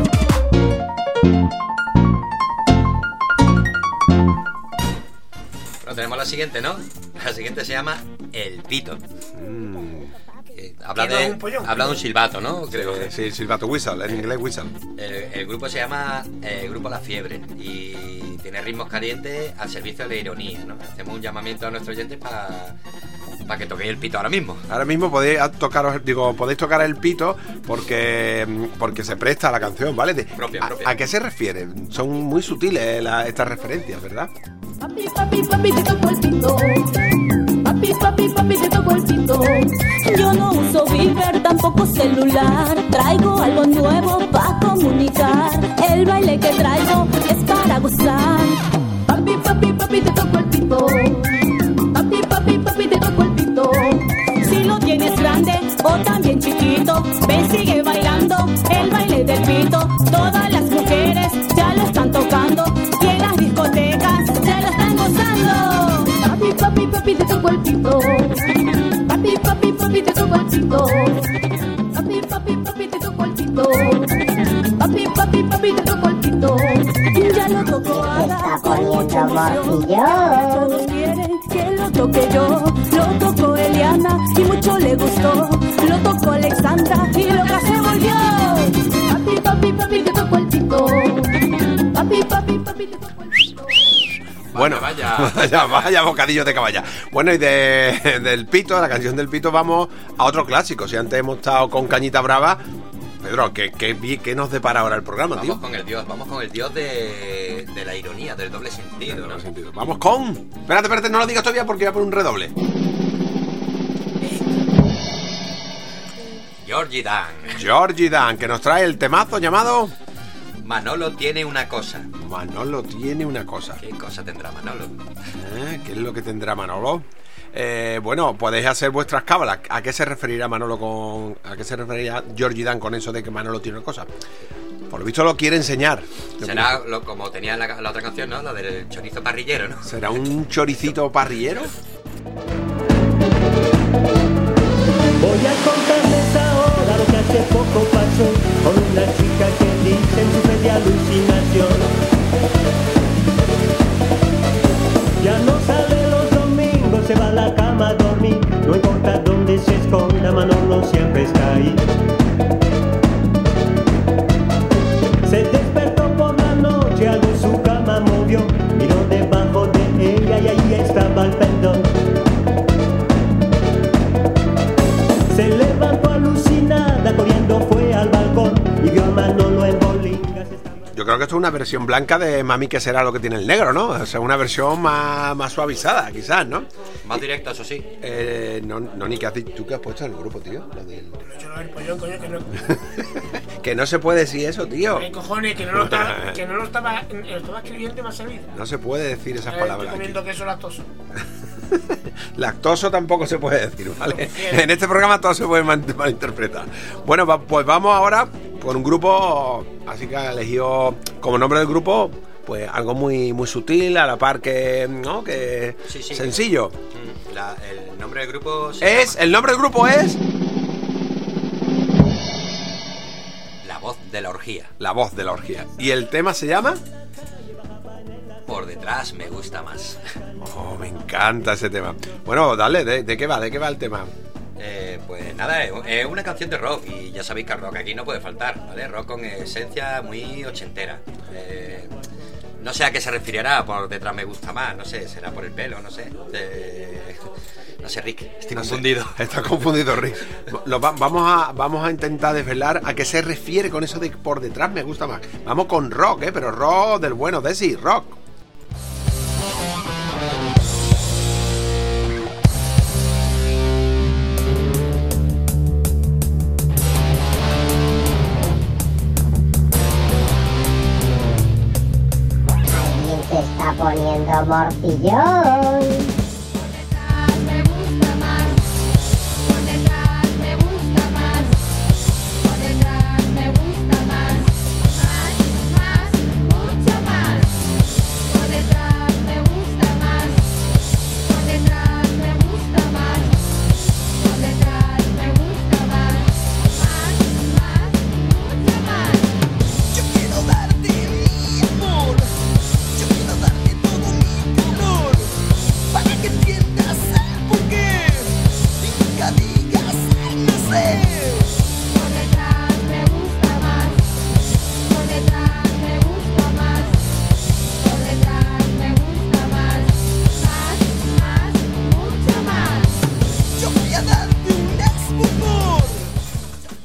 Bueno, tenemos la siguiente, ¿no? La siguiente se llama El Pito. Habla de un silbato, ¿no? Creo. Sí, silbato, whistle, en inglés whistle. El grupo se llama Grupo La Fiebre y tiene ritmos calientes al servicio de la ironía, ¿no? Hacemos un llamamiento a nuestros oyentes para para que toquéis el pito ahora mismo. Ahora mismo podéis tocar el pito porque se presta a la canción, ¿vale? Propia. ¿A qué se refiere? Son muy sutiles estas referencias, ¿verdad? Papi, papi, papi, te toco el pito. Papi, papi, papi, te toco el pito. Yo no uso Viber, tampoco celular. Traigo algo nuevo para comunicar. El baile que traigo es para gozar. Papi, papi, papi, te toco el pito. Papi, papi, papi, te toco el pito. Si lo tienes grande o también chiquito, ven, sigue bailando el baile del pito. Todas las mujeres ya lo están tocando y en las discotecas ya lo están gozando. Papi, papi, papi, te toco el pito. Papi, papi, papi, te toco el pito. Papi, papi, papi, te toco el pito. Papi, papi, papi, te toco el pito. Ya lo tocó Ada con mucha emoción. Todos quieren que lo toque yo. Lo tocó Eliana y mucho le gustó. Lo tocó Alexandra y loca se volvió. Papi, papi, papi, te toco el pito. Papi, papi, papi, te toco el pito. Bueno, vaya bocadillo de caballa. Bueno, y del pito, la canción del pito, vamos a otro clásico. Si antes hemos estado con Cañita Brava, Pedro, ¿qué nos depara ahora el programa, tío? Vamos con el dios de la ironía, del doble sentido, ¿no? Vamos con... Espérate, no lo digas todavía porque voy a poner un redoble. Georgie Dan, que nos trae el temazo llamado... Manolo tiene una cosa. Manolo tiene una cosa. ¿Qué cosa tendrá Manolo? ¿Qué es lo que tendrá Manolo? Bueno, podéis hacer vuestras cábalas. ¿A qué se referirá ¿A qué se referirá Georgie Dan con eso de que Manolo tiene una cosa? Por lo visto lo quiere enseñar. Será como tenía la otra canción, ¿no? La del chorizo parrillero, ¿no? ¿Será un choricito parrillero? Voy a contarles ahora lo que hace poco pasó con una chica que dicen sufre de alucinación. Ya no sale los domingos, se va a la cama a dormir. No importa dónde se esconda, Manolo siempre está ahí. Se despertó por la noche, algo en su cama movió. Miró debajo de ella y ahí estaba el pendón. Se levantó alucinada, corriendo fue al balcón y vio a Manolo en bolingas. Yo creo que esto es una versión blanca de Mami, que será lo que tiene el negro, ¿no? O sea, una versión más suavizada, quizás, ¿no? Más directa, eso sí. No, ni que has dicho. ¿Tú qué has puesto en el grupo, tío? Lo del... Coño, que no. Que no se puede decir eso, tío. ¿Qué cojones? Que no lo estaba escribiendo y me ha servido. No se puede decir esas palabras. Estoy comiendo queso lactoso. Lactoso tampoco se puede decir, ¿vale? En este programa todo se puede malinterpretar. Bueno, pues vamos ahora con un grupo, así que ha elegido como nombre del grupo, pues algo muy sutil, a la par que, ¿no? Que sí, sencillo. El nombre del grupo el nombre del grupo es La Voz de la Orgía. La Voz de la Orgía. ¿Y el tema se llama? Por detrás me gusta más. Oh, me encanta ese tema. Bueno, dale, ¿de qué va? ¿De qué va el tema? Pues nada, es una canción de rock y ya sabéis que el rock aquí no puede faltar, ¿vale? Rock con esencia muy ochentera. No sé a qué se referirá por detrás me gusta más, no sé, será por el pelo, no sé. No sé, Rick, estoy confundido. Está confundido, Rick. Vamos a intentar desvelar a qué se refiere con eso de por detrás me gusta más. Vamos con rock, pero rock del bueno, Desi, rock. Se está poniendo morcillón. Para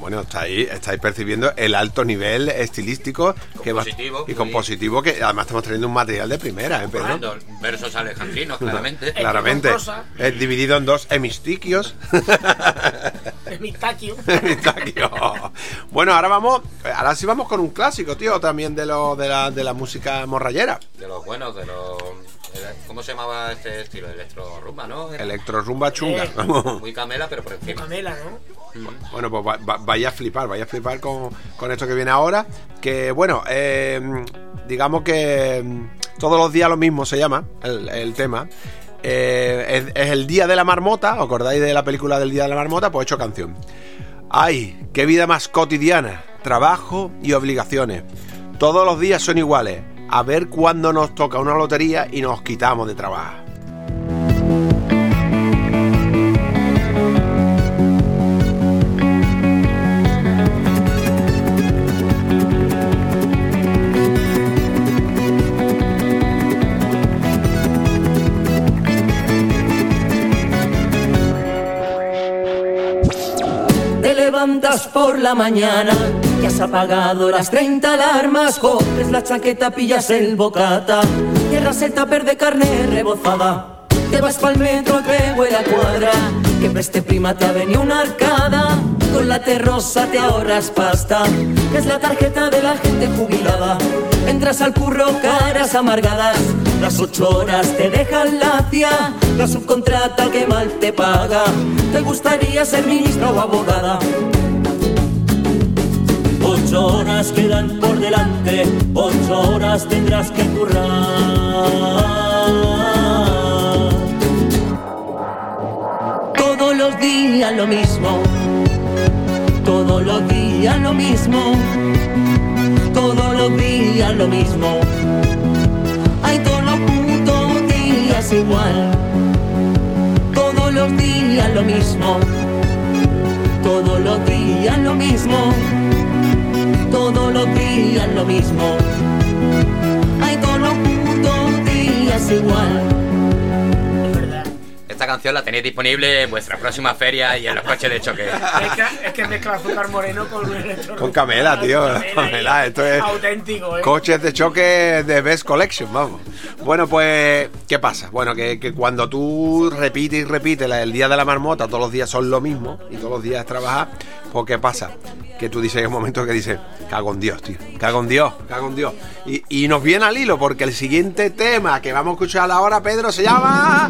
Bueno, estáis percibiendo el alto nivel estilístico compositivo que además estamos teniendo un material de primera, Pedro. Versos alejandrinos, claramente. Claramente. Es dividido en dos hemistiquios. Hemistaquio. Bueno, ahora sí vamos con un clásico, tío, también de la música morrayera. De los buenos, ¿cómo se llamaba este estilo? Electrorumba, ¿no? Electrorumba chunga. Muy camela, pero por encima. Camela, ¿no? Bueno, pues vaya a flipar con esto que viene ahora. Que bueno, digamos que todos los días lo mismo se llama el tema. Es el Día de la Marmota. ¿Os acordáis de la película del Día de la Marmota? Pues he hecho canción. ¡Ay! ¡Qué vida más cotidiana! Trabajo y obligaciones. Todos los días son iguales. A ver cuándo nos toca una lotería y nos quitamos de trabajar. Te levantas por la mañana, ya has apagado las 30 alarmas, coges la chaqueta, pillas el bocata, cierras el tupper de carne rebozada, te vas pa'l metro que huele a cuadra, que preste prima te ha venido una arcada, con la terrosa te ahorras pasta, que es la tarjeta de la gente jubilada, entras al curro caras amargadas, las 8 horas te dejan lacia, la subcontrata que mal te paga, te gustaría ser ministra o abogada. 8 horas quedan por delante, 8 horas tendrás que currar. Todos los días lo mismo, todos los días lo mismo, todos los días lo mismo. Hay todos los putos días igual, todos los días lo mismo, todos los días lo mismo, todos los días lo mismo. Hay todos los putos días igual. Esta canción la tenéis disponible en vuestra próxima feria y en los coches de choque. Es que mezcla azúcar moreno con un electro. Con Camela, tío. Camela, esto es auténtico, coches de choque de Best Collection, vamos. Bueno, pues, ¿qué pasa? Bueno, que cuando tú repites y repites el Día de la Marmota, todos los días son lo mismo y todos los días es trabajar, pues ¿qué pasa? Que tú dices en un momento que dices, cago en Dios, tío, cago en Dios. Y nos viene al hilo porque el siguiente tema que vamos a escuchar ahora, Pedro, se llama...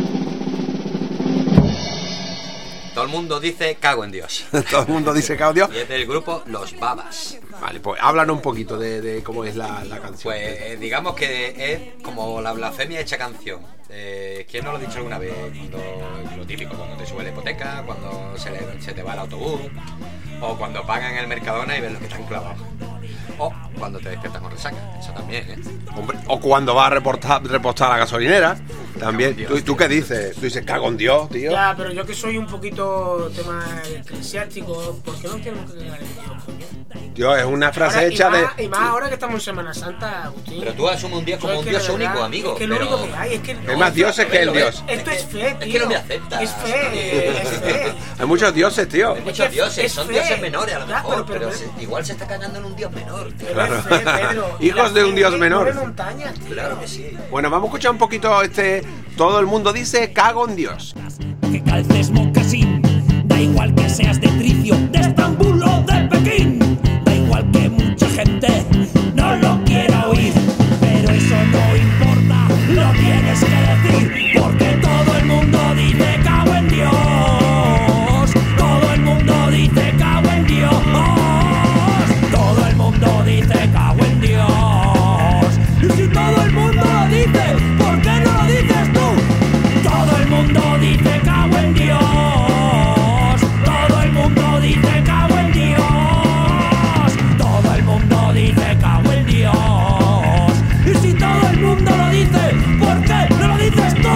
Todo el mundo dice cago en Dios. Todo el mundo dice cago en Dios. Y es del grupo Los Babas. Vale, pues háblanos un poquito de cómo es la canción. Pues digamos que es como la blasfemia hecha canción. ¿Quién no lo ha dicho alguna vez? Lo típico, cuando te sube la hipoteca, cuando se te va el autobús, o cuando pagan en el Mercadona y ves lo que te han clavado. O cuando te despiertas con resaca, eso también, ¿eh? Hombre, o cuando vas a repostar a la gasolinera, también. ¿Tú qué dices? Tú dices, cago en Dios, tío. Ya, pero yo que soy un poquito tema eclesiástico, ¿por qué no tenemos que cagar en Dios, coño? Tío, es una frase ahora, hecha de... Y más ahora que estamos en Semana Santa, Agustín. Pero tú asumes un Dios como un Dios único, amigo. Es que lo único que hay, es que... No, hay más dioses que el Dios. Esto es fe, tío. Es que no me aceptas. Es fe. Hay muchos dioses, tío. Hay muchos dioses, son dioses menores a lo mejor, pero igual se está cagando en un Dios menor. Claro. Hijos de un Dios menor. Montañas, claro que sí. Bueno, vamos a escuchar un poquito todo el mundo dice cago en Dios. Que calces mocasín, da igual que seas de Tricio, de Estambul o de Pekín, da igual que mucha gente no lo quiera oír, pero eso no importa, lo tienes que decir, porque todo el mundo dice cago en Dios, todo el mundo dice cago en Dios, todo el mundo dice cago en Dios, y si todo el mundo lo dice, ¿por qué no lo dices tú? Todo el mundo dice cago en Dios, todo el mundo dice cago en Dios, todo el mundo dice cago en Dios, y si todo el mundo lo dice, ¿por qué no lo dices tú?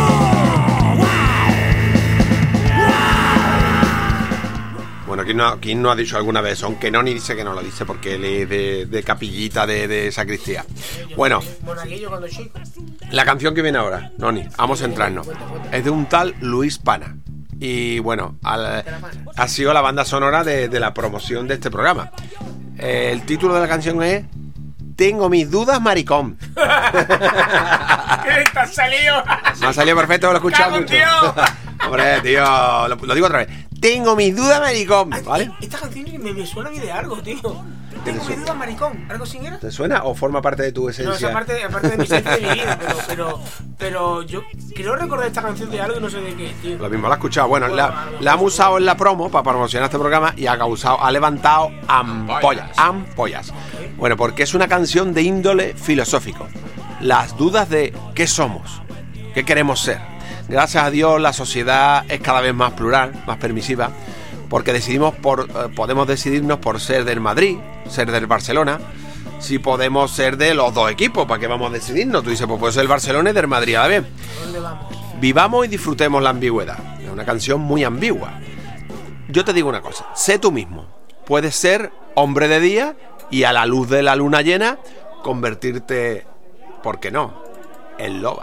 Bueno, ¿quién no ha dicho alguna vez? Aunque Noni dice que no lo dice porque él es de capillita de sacristía. Bueno, la canción que viene ahora, Noni, vamos a centrarnos. Es de un tal Luis Pana. Y bueno, ha sido la banda sonora de la promoción de este programa. El título de la canción es Tengo mis dudas, maricón. ¿Qué te ha salido? Me ha salido perfecto, lo he escuchado mucho. Hombre, tío, lo digo otra vez. Tengo mis dudas, maricón. ¿Vale? Esta canción me suena a mí de algo, tío. Tengo mis dudas, maricón. ¿Algo sin era? ¿Te suena o forma parte de tu esencia? No, esa parte de mi esencia de mi vida, pero yo creo recordar esta canción de algo y no sé de qué, tío. Lo mismo la he escuchado. Bueno, la hemos usado en la promo para promocionar este programa y ha levantado ampollas. Bueno, porque es una canción de índole filosófico. Las dudas de qué somos, qué queremos ser. Gracias a Dios la sociedad es cada vez más plural, más permisiva, porque podemos decidirnos por ser del Madrid, ser del Barcelona. Si podemos ser de los dos equipos, ¿para qué vamos a decidirnos? Tú dices, pues puedo ser del Barcelona y del Madrid a la vez. ¿Dónde vamos? Vivamos y disfrutemos la ambigüedad. Es una canción muy ambigua. Yo te digo una cosa, sé tú mismo. Puedes ser hombre de día y a la luz de la luna llena convertirte, ¿por qué no?, en loba.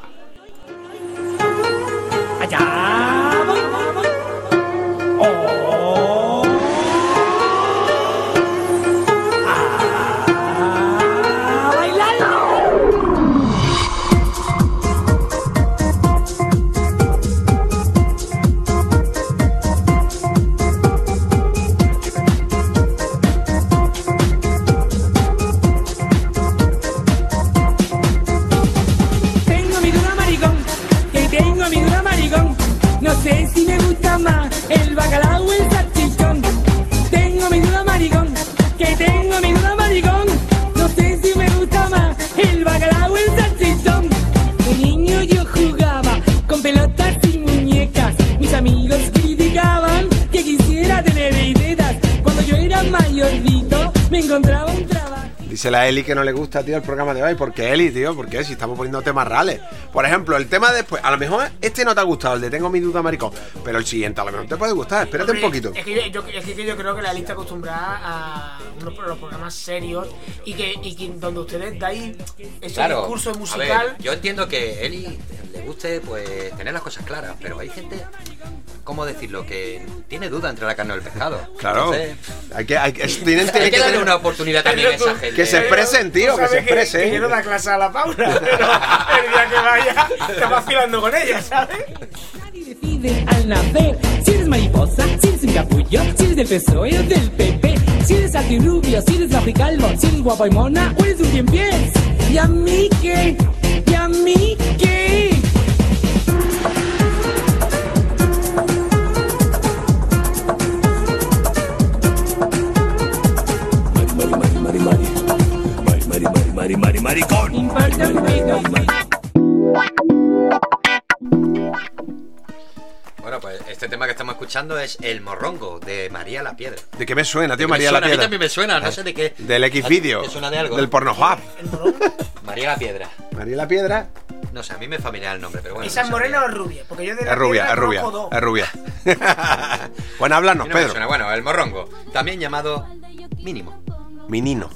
Allá voy. No sé si me gusta más el bacalao o el salchichón. Tengo mi duda, maricón, que tengo mi duda, maricón. No sé si me gusta más el bacalao o el salchichón. De niño yo jugaba con pelotas y muñecas. Mis amigos criticaban que quisiera tener ideas. Cuando yo era mayorcito me encontraba un trabajo. Dice la Eli que no le gusta, tío, el programa de hoy. ¿Por qué, Eli, tío? ¿Por qué? Si estamos poniendo temas reales. Por ejemplo, el tema después, a lo mejor este no te ha gustado, el de Tengo mi duda, maricón, pero el siguiente a lo mejor te puede gustar. Espérate un poquito. Es que yo creo que la lista acostumbrada a los programas serios y que donde ustedes dais ese discurso musical. A ver, yo entiendo que Eli le guste pues tener las cosas claras, pero hay gente, ¿cómo decirlo?, que tiene duda entre la carne y el pescado. Claro. Entonces, hay que darle una oportunidad también a esa gente. Que se expresen, tío, que se expresen. Que yo no da clase a la Paula, pero el día que vaya te vas filando con ella, ¿sabes? Decide al nacer si eres mariposa, si eres un capullo, si eres del PSOE o del PP, si eres altirrubio, si eres africalvo, si eres guapo y mona o eres un quien pies. ¿Y a mí qué? ¿Y a mí qué? Maricón. Bueno, pues este tema que estamos escuchando es El Morrongo, de María la Piedra. ¿De qué me suena, tío, María la Piedra? A mí también me suena, no sé de qué. Del Xvideo. ¿Te suena de algo? Del Pornhub. María la Piedra. María la Piedra. No sé, a mí me es familiar el nombre, pero bueno. ¿Esa es morena o es rubia? Porque yo de la Es rubia. Bueno, háblanos, Pedro. Bueno, El Morrongo, también llamado Mínimo. Minino.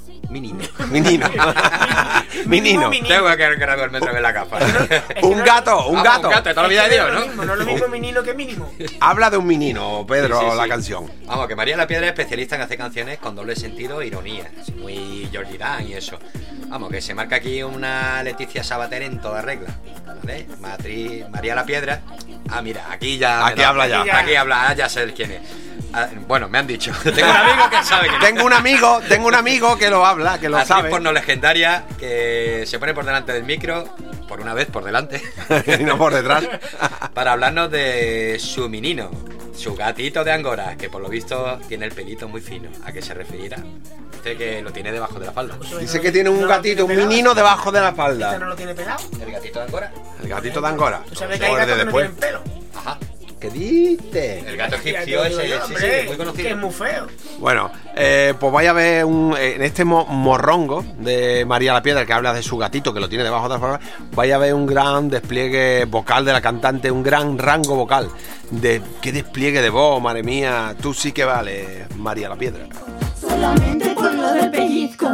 Tengo que ver el metro de la capa. Un gato. Un gato, toda la vida de Dios, ¿no? No es lo mismo menino que mínimo. Habla de un menino, Pedro, Sí. la canción. Vamos, que María la Piedra es especialista en hacer canciones con doble sentido e ironía. Así muy Georgie Dan y eso. Vamos, que se marca aquí una Leticia Sabater en toda regla, ¿vale? María la Piedra. Ah, mira, aquí ya. Aquí habla ya. Aquí habla, ya sé quién es. Bueno, me han dicho. Tengo un amigo que sabe quién es. Tengo un amigo que lo habla, que lo Actriz sabe. porno legendaria que se pone por delante del micro, por una vez por delante y no por detrás, para hablarnos de su menino, su gatito de Angora, que por lo visto tiene el pelito muy fino. ¿A qué se referirá? Dice que lo tiene debajo de la falda. Dice que tiene un gatito, un menino debajo de la falda. ¿Este no lo tiene pelado? ¿El gatito de Angora? El gatito de Angora. ¿Tú sabes que hay gatos que no tienen pelo? Ajá. ¿Qué dices? El gato egipcio ese, sí, muy conocido. Que es muy feo. Bueno, pues vaya a ver en este morrongo de María la Piedra, que habla de su gatito que lo tiene debajo de la falda, vaya a ver un gran despliegue vocal de la cantante, un gran rango vocal. Qué despliegue de voz, madre mía. Tú sí que vales, María la Piedra. Solamente por lo del pellizco.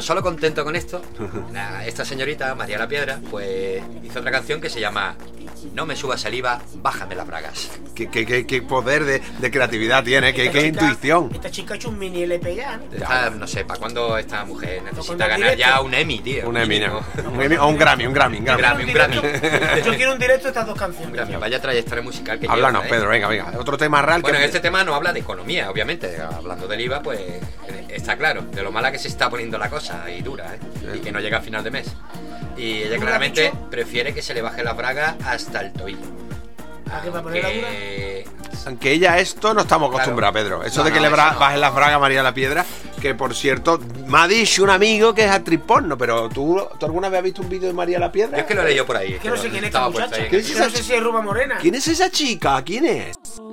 solo contento con esto, esta señorita, María La Piedra, pues hizo otra canción que se llama No me subas saliva, bájame las bragas. Qué poder de creatividad tiene, qué intuición. Esta chica ha hecho un mini LP ya. No sé, ¿para cuándo esta mujer necesita ganar ya un Emmy, tío? Un Emmy, ¿no? Un Emmy o un Grammy. Un Grammy. Yo quiero un directo de estas dos canciones. Un Grammy, vaya trayectoria musical que Háblanos, lleva, Pedro, venga. Otro tema real. Bueno, este tema no habla de economía, obviamente. Hablando del IVA, pues está claro, de lo mala que se está poniendo la cosa y dura, y que no llega a final de mes. Y ella claramente prefiere que se le baje la braga hasta el tobillo. ¿A qué va a poner la dura? Aunque ella a esto no estamos acostumbrados, Pedro. Eso de que le bajen las bragas a María La Piedra, que por cierto, me ha dicho un amigo que es actriz porno, pero ¿tú alguna vez has visto un vídeo de María La Piedra? Yo es que lo leí yo por ahí. Es que no sé quién es esta muchacha. No sé si es Ruba Morena. ¿Quién es esa chica? ¿Quién es?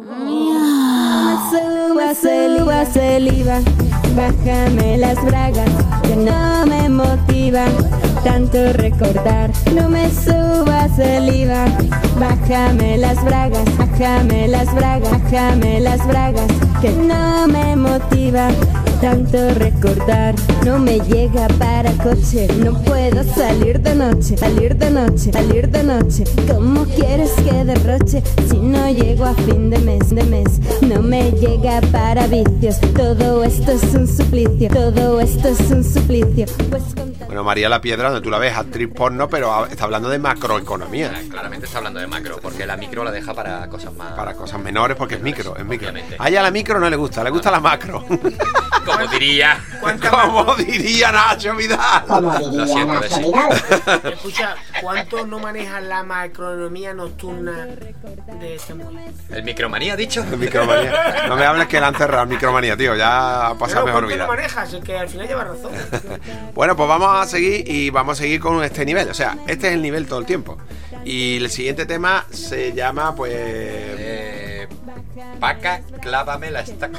Suba saliva, bájame las bragas, que no me motiva tanto recordar. No me subas saliva, bájame las bragas, bájame las bragas, bájame las bragas, que no me motiva tanto recordar. No me llega para coche, no puedo salir de noche, salir de noche, salir de noche. ¿Cómo quieres que derroche si no llego a fin de mes, de mes? No me llega para vicios, todo esto es un suplicio, todo esto es un suplicio. Bueno, María La Piedra, donde tú la ves, actriz porno, pero está hablando de macroeconomía. Claramente está hablando de macro, porque la micro la deja para cosas más... Para cosas menores, porque es micro. A ella la micro no le gusta la macro. Como diría Nacho Vidal. Lo siento, Nacho Vidal. Escucha, ¿cuánto no maneja la macroeconomía nocturna de esta mujer? ¿El micromanía ha dicho? El micromanía. No me hables que la han cerrado el micromanía, tío. Ya ha pasado mejor vida. ¿Cuánto lo manejas? Es que al final lleva razón. Bueno, pues vamos a seguir con este nivel. O sea, este es el nivel todo el tiempo. Y el siguiente tema se llama, pues... Paca, clávame la estaca.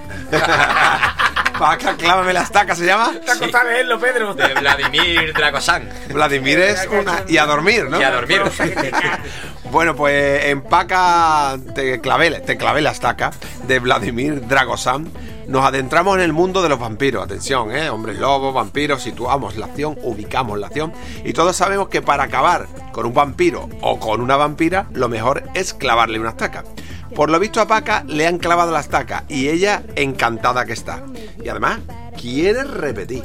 Paca, clávame la estaca, ¿se llama? Está costado leerlo, Pedro. De Vladimir Dragosán. Vladimir es una... Y a dormir, ¿no? Y a dormir. Bueno, pues en Paca te clavé la estaca, de Vladimir Dragosán. Nos adentramos en el mundo de los vampiros. Atención, hombres lobos, vampiros. Situamos la acción, ubicamos la acción. Y todos sabemos que para acabar con un vampiro o con una vampira, lo mejor es clavarle una estaca. Por lo visto a Paca le han clavado la estaca y ella encantada que está. Y además quiere repetir.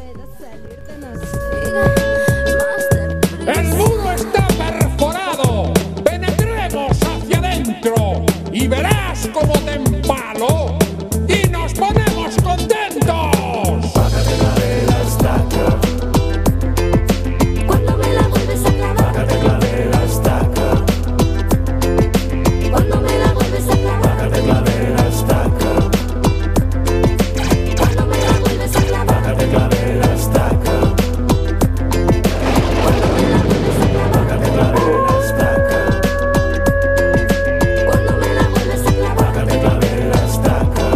El muro está perforado. Penetremos hacia adentro y verás cómo te empalo y nos ponemos contentos. Págate la estaca. Cuando me la vuelves a clavar, Págate la estaca. cuando me la vuelves a clavar, Págate la estaca. cuando me la vuelves a clavar, Págate la estaca. cuando me la vuelves a clavar, Págate la estaca. cuando me la vuelves a clavar, Págate la estaca.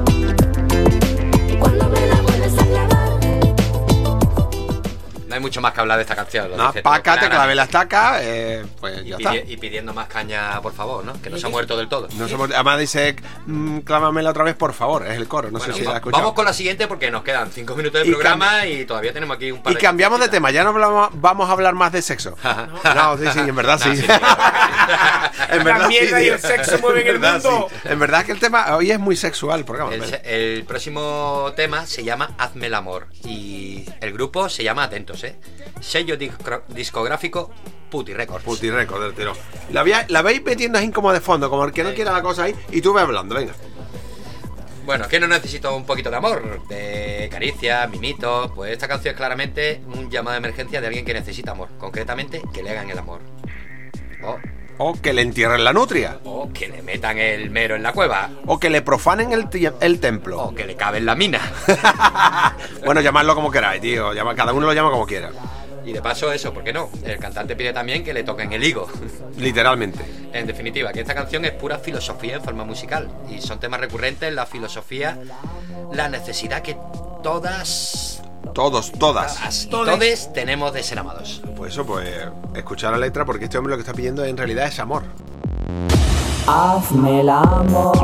cuando me la vuelves a clavar. No hay mucho más que hablar de esta canción. No, Paca, te clavé la estaca, pues ya está. Y pidiendo más caña, por favor, ¿no? Que no se ha muerto del todo. No se muerto. Además dice, clávamela otra vez, por favor. Es el coro, no sé si la has escuchado. Vamos con la siguiente porque nos quedan 5 minutos de programa y todavía tenemos aquí un par Y de... cambiamos de tema, ya no vamos a hablar más de sexo. No, sí, en verdad sí. En verdad La mierda sí, y el sexo mueven el mundo. Sí. En verdad que el tema hoy es muy sexual el programa. El próximo tema se llama Hazme el amor y el grupo se llama Atentos, sello discográfico Puti Records. Puti Records del tirón. La veis metiendo así como de fondo, como el que no quiera la cosa ahí, y tú ves hablando, venga. Bueno, ¿quién no necesita un poquito de amor? De caricias, mimitos. Pues esta canción es claramente un llamado de emergencia de alguien que necesita amor. Concretamente, que le hagan el amor. O que le entierren la nutria. O que le metan el mero en la cueva. O que le profanen el templo. O que le cabe en la mina. Bueno, llamadlo como queráis, tío. Cada uno lo llama como quiera. Y de paso eso, ¿por qué no? El cantante pide también que le toquen el higo. Literalmente. En definitiva, que esta canción es pura filosofía en forma musical. Y son temas recurrentes en la filosofía, la necesidad que todas y todes tenemos de ser amados. Pues eso, pues escuchar la letra, porque este hombre lo que está pidiendo en realidad es amor. Hazme el amor,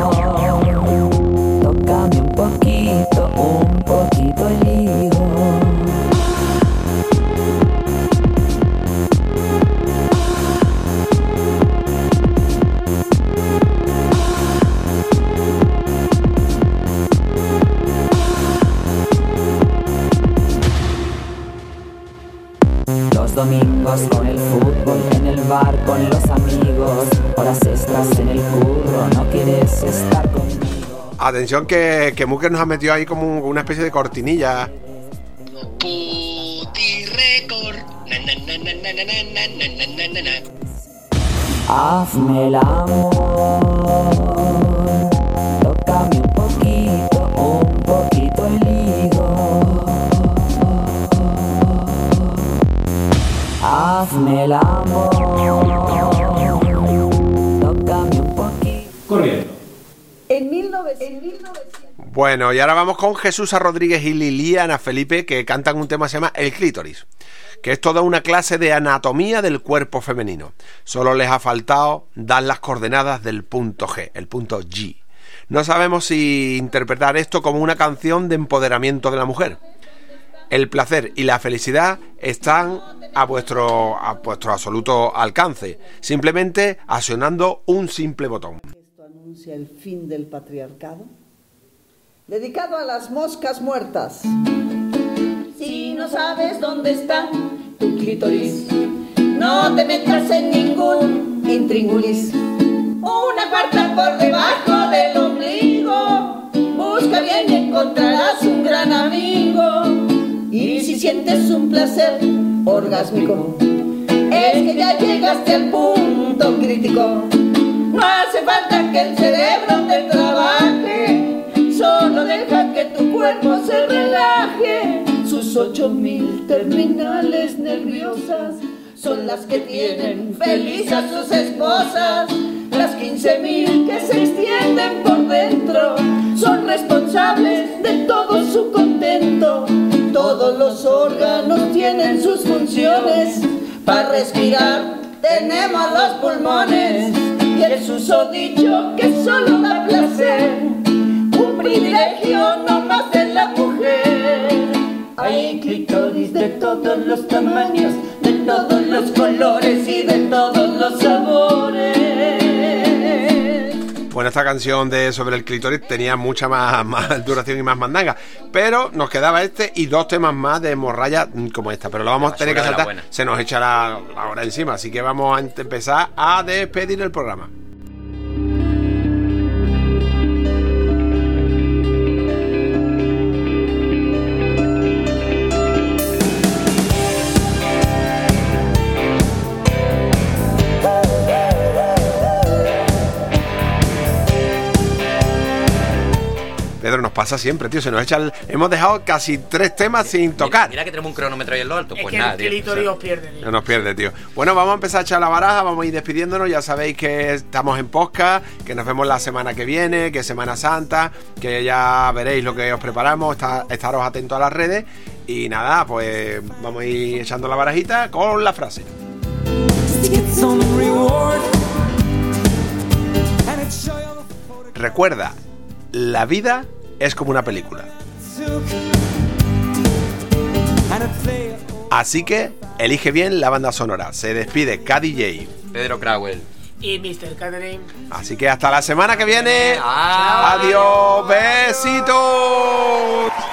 tócame un poquito el higo. los domingos con el fútbol, en el bar con los amigos, horas extras en el curro, no quieres estar conmigo. Atención que Muker nos ha metido ahí como una especie de cortinilla. Puti Record. Hazme el amor, tócame un poquito el higo. Hazme el amor, tócame un poquito. Corriendo. En 1900. Bueno, y ahora vamos con Jesús Rodríguez y Liliana Felipe, que cantan un tema que se llama El Clítoris, que es toda una clase de anatomía del cuerpo femenino. Solo les ha faltado dar las coordenadas del punto G, el punto G. No sabemos si interpretar esto como una canción de empoderamiento de la mujer. El placer y la felicidad están a vuestro absoluto alcance, simplemente accionando un simple botón. Esto anuncia el fin del patriarcado. Dedicado a las moscas muertas. Si no sabes dónde está tu clítoris, no te metas en ningún intríngulis. Una cuarta por debajo del ombligo, busca bien y encontrarás un gran amigo. Y si sientes un placer orgásmico, es que ya llegaste al punto crítico. No hace falta que el cerebro te trabaje, solo deja que tu cuerpo se relaje. Sus 8000 terminales nerviosas son las que tienen feliz a sus esposas. Las 15.000 que se extienden por dentro son responsables de todo su contento. Todos los órganos tienen sus funciones. Para respirar tenemos los pulmones y el susodicho que solo da placer. Un privilegio no más de la mujer. Hay clítoris de todos los tamaños, de todos los colores y de todos los sabores. Bueno, esta canción sobre el clítoris tenía mucha más duración y más mandanga, pero nos quedaba este y 2 temas más de hemorragia como esta, pero lo vamos a tener que saltar, se nos echa la hora encima, así que vamos a empezar a despedir el programa. Pedro, nos pasa siempre, tío, se nos echa hemos dejado casi 3 temas sin tocar. Mira que tenemos un cronómetro ahí en lo alto, pues que nada, el tío. clítoris os pierde, tío. No nos pierde, tío. Bueno, vamos a empezar a echar la baraja, vamos a ir despidiéndonos, ya sabéis que estamos en podcast, que nos vemos la semana que viene, que es Semana Santa, que ya veréis lo que os preparamos, estaros atentos a las redes y nada, pues vamos a ir echando la barajita con la frase. Recuerda, la vida es como una película. Así que elige bien la banda sonora. Se despide KDJ, Pedro Crowell y Mr. Catherine. Así que hasta la semana que viene. Chao. Adiós, besitos.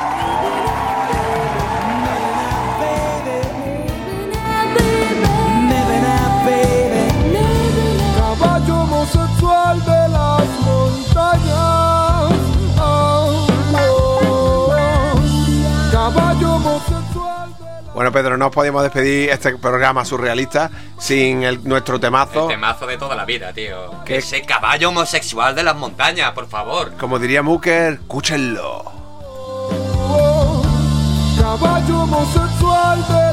Caballo homosexual de las montañas. Caballo homosexual. Bueno, Pedro, no podíamos despedir este programa surrealista sin nuestro temazo. El temazo de toda la vida, tío. Que ese caballo homosexual de las montañas, por favor. Como diría Muker, escúchenlo. Caballo homosexual de